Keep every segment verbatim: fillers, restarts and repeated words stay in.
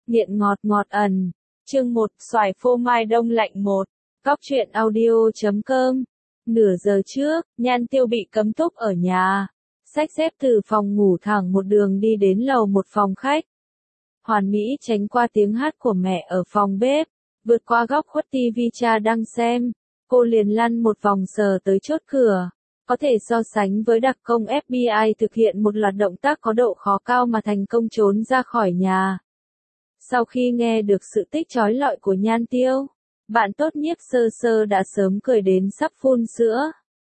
Nghiện ngọt ngọt ẩn. Chương một, xoài phô mai đông lạnh một. Góc truyện audio chấm com. Nửa giờ trước, Nhan Tiêu bị cấm túc ở nhà. Xách xếp từ phòng ngủ thẳng một đường đi đến lầu một phòng khách. Hoàn mỹ tránh qua tiếng hát của mẹ ở phòng bếp. Vượt qua góc khuất tivi cha đang xem. Cô liền lăn một vòng sờ tới chốt cửa. Có thể so sánh với đặc công ép bê i thực hiện một loạt động tác có độ khó cao mà thành công trốn ra khỏi nhà. Sau khi nghe được sự tích chói lọi của Nhan Tiêu, bạn tốt Nhiếp Sơ Sơ đã sớm cười đến sắp phun sữa.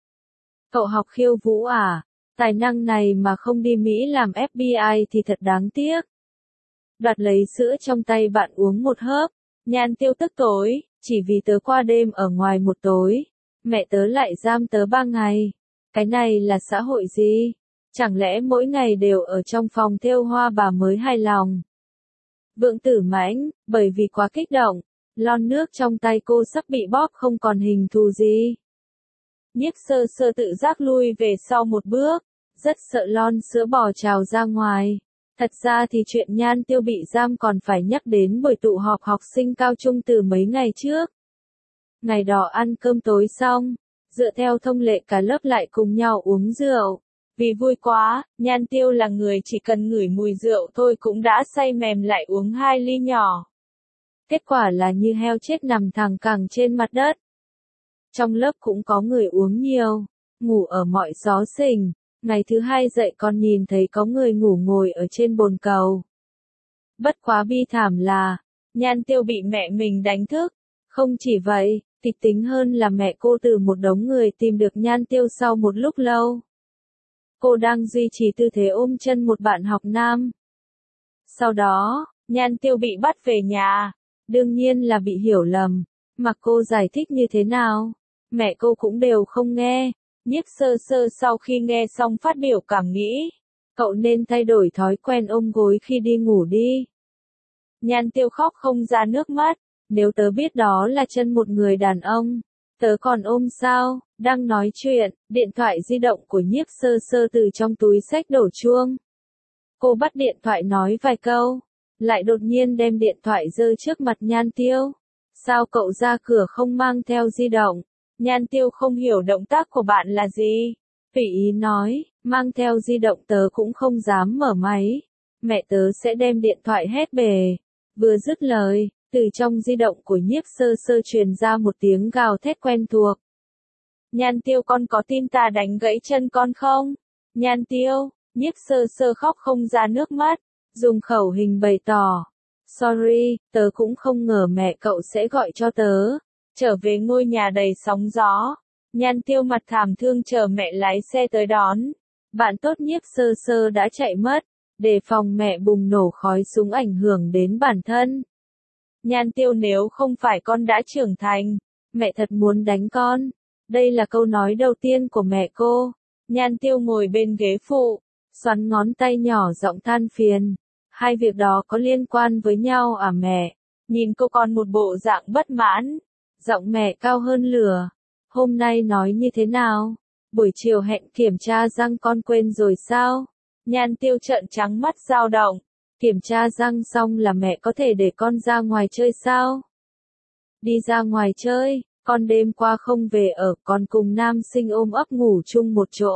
Cậu học khiêu vũ à? Tài năng này mà không đi Mỹ làm ép bê i thì thật đáng tiếc. Đoạt lấy sữa trong tay bạn uống một hớp, Nhan Tiêu tức tối, chỉ vì tớ qua đêm ở ngoài một tối, mẹ tớ lại giam tớ ba ngày. Cái này là xã hội gì? Chẳng lẽ mỗi ngày đều ở trong phòng thêu hoa bà mới hài lòng? Vượng Tử Mãnh, bởi vì quá kích động, lon nước trong tay cô sắp bị bóp không còn hình thù gì. Nhiếp Sơ Sơ tự giác lui về sau một bước, rất sợ lon sữa bò trào ra ngoài. Thật ra thì chuyện Nhan Tiêu bị giam còn phải nhắc đến buổi tụ họp học sinh cao trung từ mấy ngày trước. Ngày đó ăn cơm tối xong, dựa theo thông lệ cả lớp lại cùng nhau uống rượu. Vì vui quá, Nhan Tiêu là người chỉ cần ngửi mùi rượu thôi cũng đã say mềm lại uống hai ly nhỏ. Kết quả là như heo chết nằm thẳng cẳng trên mặt đất. Trong lớp cũng có người uống nhiều, ngủ ở mọi xó xỉnh. Ngày thứ hai dậy còn nhìn thấy có người ngủ ngồi ở trên bồn cầu. Bất quá bi thảm là, Nhan Tiêu bị mẹ mình đánh thức. Không chỉ vậy, kịch tính hơn là mẹ cô từ một đống người tìm được Nhan Tiêu sau một lúc lâu. Cô đang duy trì tư thế ôm chân một bạn học nam. Sau đó, Nhan Tiêu bị bắt về nhà. Đương nhiên là bị hiểu lầm. Mặc cô giải thích như thế nào, mẹ cô cũng đều không nghe. Nhiếp Sơ Sơ sau khi nghe xong phát biểu cảm nghĩ. Cậu nên thay đổi thói quen ôm gối khi đi ngủ đi. Nhan Tiêu khóc không ra nước mắt. Nếu tớ biết đó là chân một người đàn ông, tớ còn ôm sao? Đang nói chuyện, điện thoại di động của Nhiếp Sơ Sơ từ trong túi xách đổ chuông. Cô bắt điện thoại nói vài câu, lại đột nhiên đem điện thoại giơ trước mặt Nhan Tiêu. Sao cậu ra cửa không mang theo di động? Nhan Tiêu không hiểu động tác của bạn là gì. Tùy ý nói, mang theo di động tớ cũng không dám mở máy. Mẹ tớ sẽ đem điện thoại hết bề. Vừa dứt lời, từ trong di động của Nhiếp Sơ Sơ truyền ra một tiếng gào thét quen thuộc. Nhan Tiêu, con có tin ta đánh gãy chân con không? Nhan Tiêu, Nhiếp Sơ Sơ khóc không ra nước mắt, dùng khẩu hình bày tỏ. Sorry, tớ cũng không ngờ mẹ cậu sẽ gọi cho tớ. Trở về ngôi nhà đầy sóng gió, Nhan Tiêu mặt thảm thương chờ mẹ lái xe tới đón. Bạn tốt Nhiếp Sơ Sơ đã chạy mất, đề phòng mẹ bùng nổ khói súng ảnh hưởng đến bản thân. Nhan Tiêu, nếu không phải con đã trưởng thành, mẹ thật muốn đánh con. Đây là câu nói đầu tiên của mẹ cô. Nhan Tiêu ngồi bên ghế phụ, xoắn ngón tay nhỏ giọng than phiền. Hai việc đó có liên quan với nhau à mẹ? Nhìn cô con một bộ dạng bất mãn. Giọng mẹ cao hơn lửa. Hôm nay nói như thế nào? Buổi chiều hẹn kiểm tra răng con quên rồi sao? Nhan Tiêu trợn trắng mắt dao động. Kiểm tra răng xong là mẹ có thể để con ra ngoài chơi sao? Đi ra ngoài chơi, con đêm qua không về ở, con cùng nam sinh ôm ấp ngủ chung một chỗ.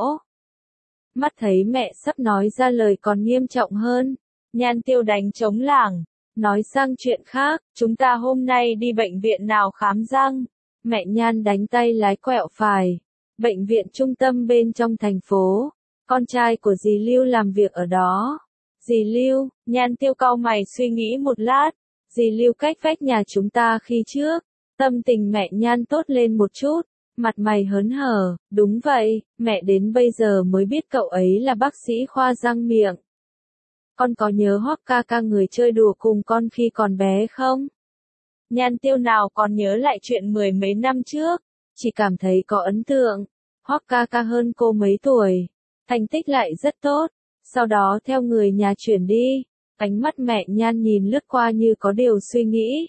Mắt thấy mẹ sắp nói ra lời còn nghiêm trọng hơn. Nhan Tiêu đánh trống lảng. Nói sang chuyện khác, chúng ta hôm nay đi bệnh viện nào khám răng? Mẹ Nhan đánh tay lái quẹo phải. Bệnh viện trung tâm bên trong thành phố. Con trai của dì Lưu làm việc ở đó. Dì Lưu, Nhan Tiêu cau mày suy nghĩ một lát. Dì Lưu cách vách nhà chúng ta khi trước. Tâm tình mẹ Nhan tốt lên một chút. Mặt mày hớn hở, đúng vậy, mẹ đến bây giờ mới biết cậu ấy là bác sĩ khoa răng miệng. Con có nhớ Hoắc ca ca người chơi đùa cùng con khi còn bé không? Nhan Tiêu nào còn nhớ lại chuyện mười mấy năm trước, chỉ cảm thấy có ấn tượng. Hoắc ca ca hơn cô mấy tuổi, thành tích lại rất tốt, sau đó theo người nhà chuyển đi. Ánh mắt mẹ Nhan nhìn lướt qua như có điều suy nghĩ.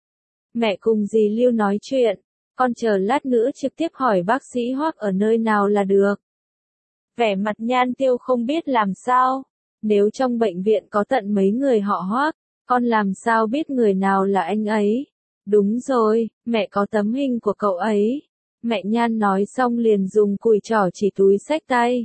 Mẹ cùng dì Lưu nói chuyện, con chờ lát nữa trực tiếp hỏi bác sĩ Hoắc ở nơi nào là được. Vẻ mặt Nhan Tiêu không biết làm sao. Nếu trong bệnh viện có tận mấy người họ Hoắc, Con làm sao biết người nào là anh ấy? Đúng rồi, mẹ có tấm hình của cậu ấy. Mẹ Nhan nói xong liền dùng cùi trỏ chỉ túi xách tay.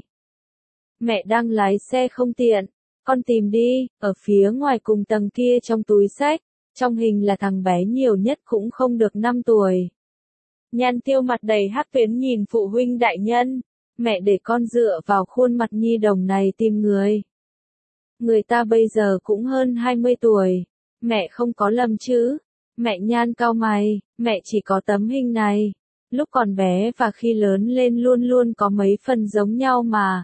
Mẹ đang lái xe không tiện. Con tìm đi, ở phía ngoài cùng tầng kia trong túi xách. Trong hình là thằng bé nhiều nhất cũng không được năm tuổi. Nhan Tiêu mặt đầy hắc tuyến nhìn phụ huynh đại nhân. Mẹ để con dựa vào khuôn mặt nhi đồng này tìm người. Người ta bây giờ cũng hơn hai mươi tuổi. Mẹ không có lầm chứ? Mẹ Nhan cau mày, mẹ chỉ có tấm hình này. Lúc còn bé và khi lớn lên luôn luôn có mấy phần giống nhau mà.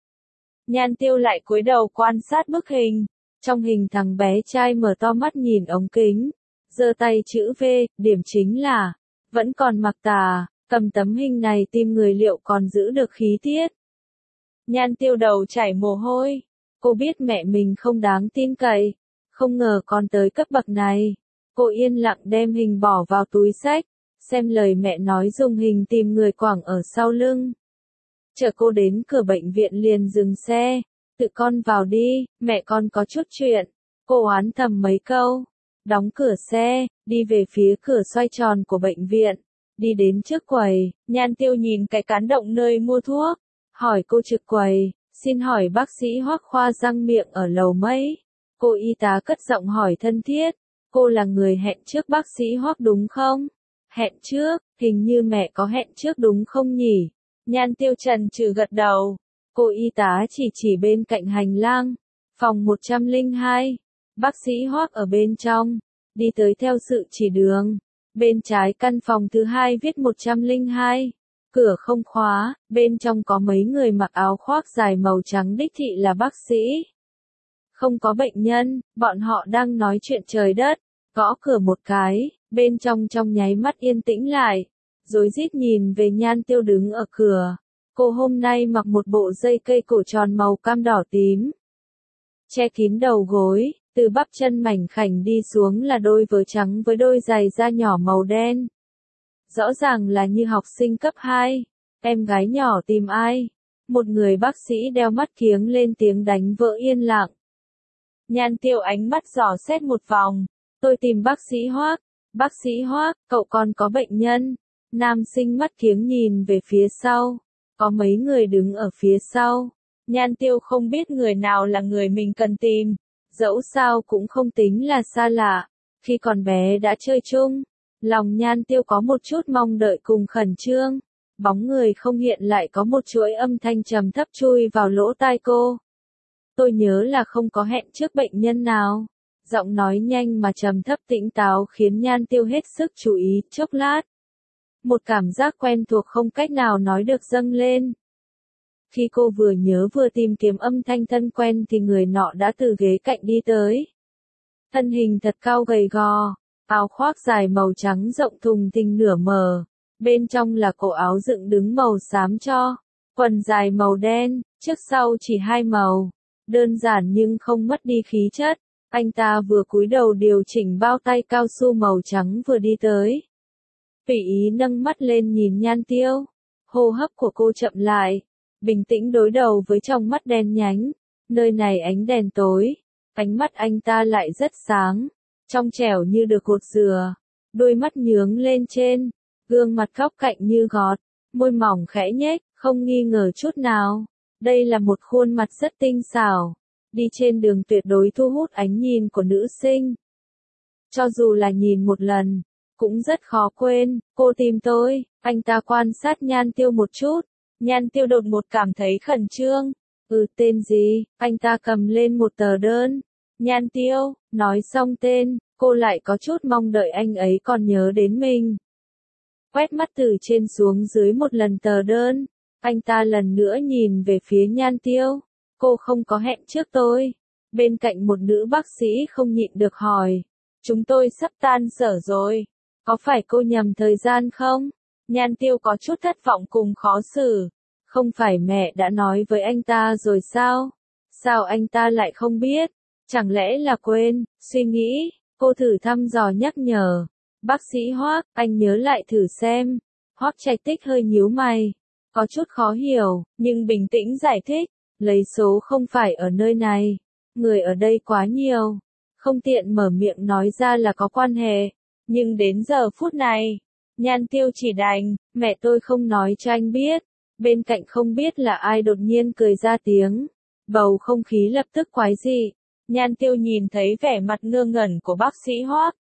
Nhan Tiêu lại cúi đầu quan sát bức hình. Trong hình thằng bé trai mở to mắt nhìn ống kính. Giơ tay chữ V, điểm chính là, vẫn còn mặc tà, cầm tấm hình này tìm người liệu còn giữ được khí tiết. Nhan Tiêu đầu chảy mồ hôi. Cô biết mẹ mình không đáng tin cậy. Không ngờ con tới cấp bậc này. Cô yên lặng đem hình bỏ vào túi xách. Xem lời mẹ nói dùng hình tìm người quẳng ở sau lưng. Chờ cô đến cửa bệnh viện liền dừng xe. Tự con vào đi, mẹ con có chút chuyện. Cô oán thầm mấy câu. Đóng cửa xe, đi về phía cửa xoay tròn của bệnh viện. Đi đến trước quầy, Nhan Tiêu nhìn cái cán động nơi mua thuốc. Hỏi cô trực quầy, xin hỏi bác sĩ Hoắc khoa răng miệng ở lầu mấy? Cô y tá cất giọng hỏi thân thiết. Cô là người hẹn trước bác sĩ Hoắc đúng không? Hẹn trước, hình như mẹ có hẹn trước đúng không nhỉ? Nhan Tiêu trần trừ gật đầu. Cô y tá chỉ chỉ bên cạnh hành lang. Phòng một trăm lẻ hai. Bác sĩ Hoắc ở bên trong. Đi tới theo sự chỉ đường. Bên trái căn phòng thứ hai viết một trăm lẻ hai. Cửa không khóa, bên trong có mấy người mặc áo khoác dài màu trắng đích thị là bác sĩ. Không có bệnh nhân, bọn họ đang nói chuyện trời đất. Gõ cửa một cái, bên trong trong nháy mắt yên tĩnh lại. Rối rít nhìn về Nhan Tiêu đứng ở cửa. Cô hôm nay mặc một bộ dây cây cổ tròn màu cam đỏ tím. Che kín đầu gối, từ bắp chân mảnh khảnh đi xuống là đôi vớ trắng với đôi giày da nhỏ màu đen. Rõ ràng là như học sinh cấp hai. Em gái nhỏ tìm ai? Một người bác sĩ đeo mắt kiếng lên tiếng đánh vỡ yên lặng. Nhan Tiêu ánh mắt dò xét một vòng. Tôi tìm bác sĩ Hoắc. Bác sĩ Hoắc, cậu còn có bệnh nhân. Nam sinh mắt kiếng nhìn về phía sau. Có mấy người đứng ở phía sau. Nhan Tiêu không biết người nào là người mình cần tìm. Dẫu sao cũng không tính là xa lạ. Khi còn bé đã chơi chung. Lòng Nhan Tiêu có một chút mong đợi cùng khẩn trương. Bóng người không hiện lại có một chuỗi âm thanh trầm thấp chui vào lỗ tai cô. Tôi nhớ là không có hẹn trước bệnh nhân nào. Giọng nói nhanh mà trầm thấp tĩnh táo khiến Nhan Tiêu hết sức chú ý, chốc lát. Một cảm giác quen thuộc không cách nào nói được dâng lên. Khi cô vừa nhớ vừa tìm kiếm âm thanh thân quen thì người nọ đã từ ghế cạnh đi tới. Thân hình thật cao gầy gò, áo khoác dài màu trắng rộng thùng thình nửa mờ, bên trong là cổ áo dựng đứng màu xám cho, quần dài màu đen, trước sau chỉ hai màu, đơn giản nhưng không mất đi khí chất. Anh ta vừa cúi đầu điều chỉnh bao tay cao su màu trắng vừa đi tới. Tùy ý nâng mắt lên nhìn Nhan Tiêu, hô hấp của cô chậm lại, bình tĩnh đối đầu với trong mắt đen nhánh. Nơi này ánh đèn tối, ánh mắt anh ta lại rất sáng, trong trẻo như được cột dừa, đôi mắt nhướng lên trên, gương mặt góc cạnh như gọt, môi mỏng khẽ nhếch, không nghi ngờ chút nào. Đây là một khuôn mặt rất tinh xảo, đi trên đường tuyệt đối thu hút ánh nhìn của nữ sinh. Cho dù là nhìn một lần, cũng rất khó quên. Cô tìm tôi. Anh ta quan sát Nhan Tiêu một chút. Nhan Tiêu đột ngột cảm thấy khẩn trương. Ừ, tên gì? Anh ta cầm lên một tờ đơn. Nhan Tiêu, nói xong tên, cô lại có chút mong đợi anh ấy còn nhớ đến mình. Quét mắt từ trên xuống dưới một lần tờ đơn. Anh ta lần nữa nhìn về phía Nhan Tiêu. Cô không có hẹn trước tôi. Bên cạnh một nữ bác sĩ không nhịn được hỏi. Chúng tôi sắp tan sở rồi. Có phải cô nhầm thời gian không? Nhan Tiêu có chút thất vọng cùng khó xử. Không phải mẹ đã nói với anh ta rồi sao? Sao anh ta lại không biết? Chẳng lẽ là quên? Suy nghĩ, cô thử thăm dò nhắc nhở. Bác sĩ Hoắc, anh nhớ lại thử xem. Hoắc Trạch Tích hơi nhíu mày. Có chút khó hiểu, nhưng bình tĩnh giải thích. Lấy số không phải ở nơi này. Người ở đây quá nhiều. không tiện mở miệng nói ra là có quan hệ. Nhưng đến giờ phút này, Nhan Tiêu chỉ đành, mẹ tôi không nói cho anh biết. Bên cạnh không biết là ai đột nhiên cười ra tiếng. Bầu không khí lập tức quái dị. Nhan Tiêu nhìn thấy vẻ mặt ngơ ngẩn của bác sĩ Hoắc.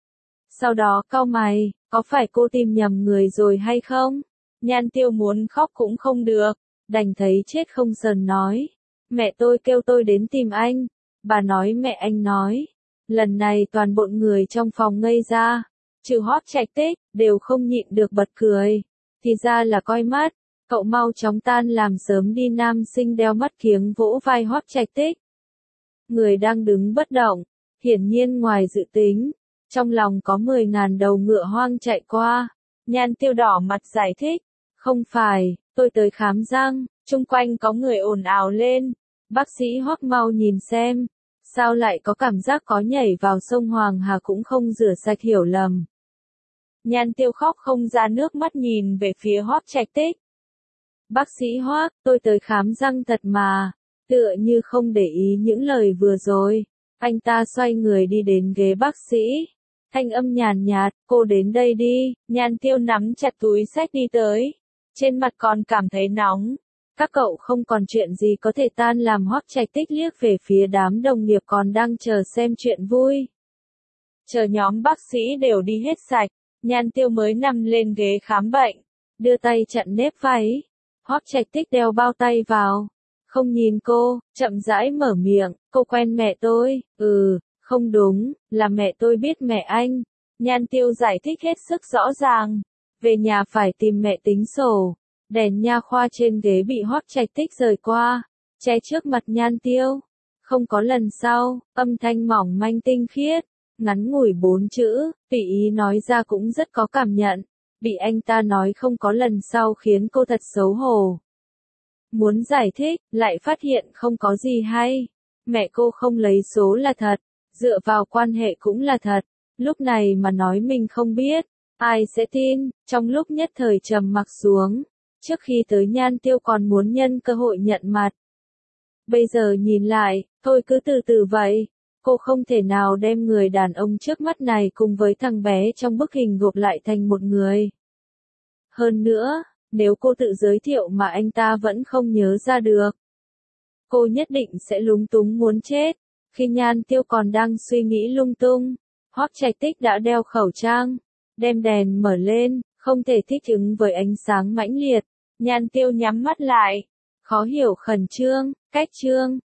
Sau đó cau mày, có phải cô tìm nhầm người rồi hay không? Nhan Tiêu muốn khóc cũng không được, đành thấy chết không sờn nói. Mẹ tôi kêu tôi đến tìm anh. Bà nói mẹ anh nói. Lần này toàn bộ người trong phòng ngây ra. Trừ Hoắc Trạch Tích, đều không nhịn được bật cười. Thì ra là coi mắt. Cậu mau chóng tan làm sớm đi. Nam sinh đeo mắt kiếng vỗ vai Hoắc Trạch Tích. Người đang đứng bất động, hiển nhiên ngoài dự tính. Trong lòng có mười ngàn đầu ngựa hoang chạy qua. Nhan Tiêu đỏ mặt giải thích. Không phải, tôi tới khám răng. Chung quanh có người ồn ào lên. Bác sĩ Hoắc mau nhìn xem. Sao lại có cảm giác có nhảy vào sông Hoàng Hà cũng không rửa sạch hiểu lầm. Nhan Tiêu khóc không ra nước mắt nhìn về phía Hoắc Trạch Tích. Bác sĩ Hoắc, tôi tới khám răng thật mà. Tựa như không để ý những lời vừa rồi. Anh ta xoay người đi đến ghế bác sĩ. Thanh âm nhàn nhạt, cô đến đây đi. Nhan Tiêu nắm chặt túi xách đi tới. Trên mặt còn cảm thấy nóng. Các cậu không còn chuyện gì có thể tan làm. Hoắc Trạch Tích liếc về phía đám đồng nghiệp còn đang chờ xem chuyện vui. Chờ nhóm bác sĩ đều đi hết sạch, Nhan Tiêu mới nằm lên ghế khám bệnh, đưa tay chặn nếp váy. Hoắc Trạch Tích đeo bao tay vào, không nhìn cô, chậm rãi mở miệng, cô quen mẹ tôi, ừ, không đúng, là mẹ tôi biết mẹ anh. Nhan Tiêu giải thích hết sức rõ ràng, về nhà phải tìm mẹ tính sổ. Đèn nha khoa trên ghế bị Hoắc Trạch Tích rời qua, che trước mặt Nhan Tiêu. Không có lần sau, âm thanh mỏng manh tinh khiết, ngắn ngủi bốn chữ, tùy ý nói ra cũng rất có cảm nhận. Bị anh ta nói không có lần sau khiến cô thật xấu hổ. Muốn giải thích, lại phát hiện không có gì hay. Mẹ cô không lấy số là thật, dựa vào quan hệ cũng là thật. Lúc này mà nói mình không biết, ai sẽ tin. Trong lúc nhất thời trầm mặc xuống, trước khi tới Nhan Tiêu còn muốn nhân cơ hội nhận mặt. Bây giờ nhìn lại, thôi cứ từ từ vậy. Cô không thể nào đem người đàn ông trước mắt này cùng với thằng bé trong bức hình gộp lại thành một người. Hơn nữa, nếu cô tự giới thiệu mà anh ta vẫn không nhớ ra được, cô nhất định sẽ lúng túng muốn chết. Khi Nhan Tiêu còn đang suy nghĩ lung tung, Hoắc Trạch Tích đã đeo khẩu trang, đem đèn mở lên, không thể thích ứng với ánh sáng mãnh liệt. Nhan Tiêu nhắm mắt lại, khó hiểu khẩn trương, cách trương,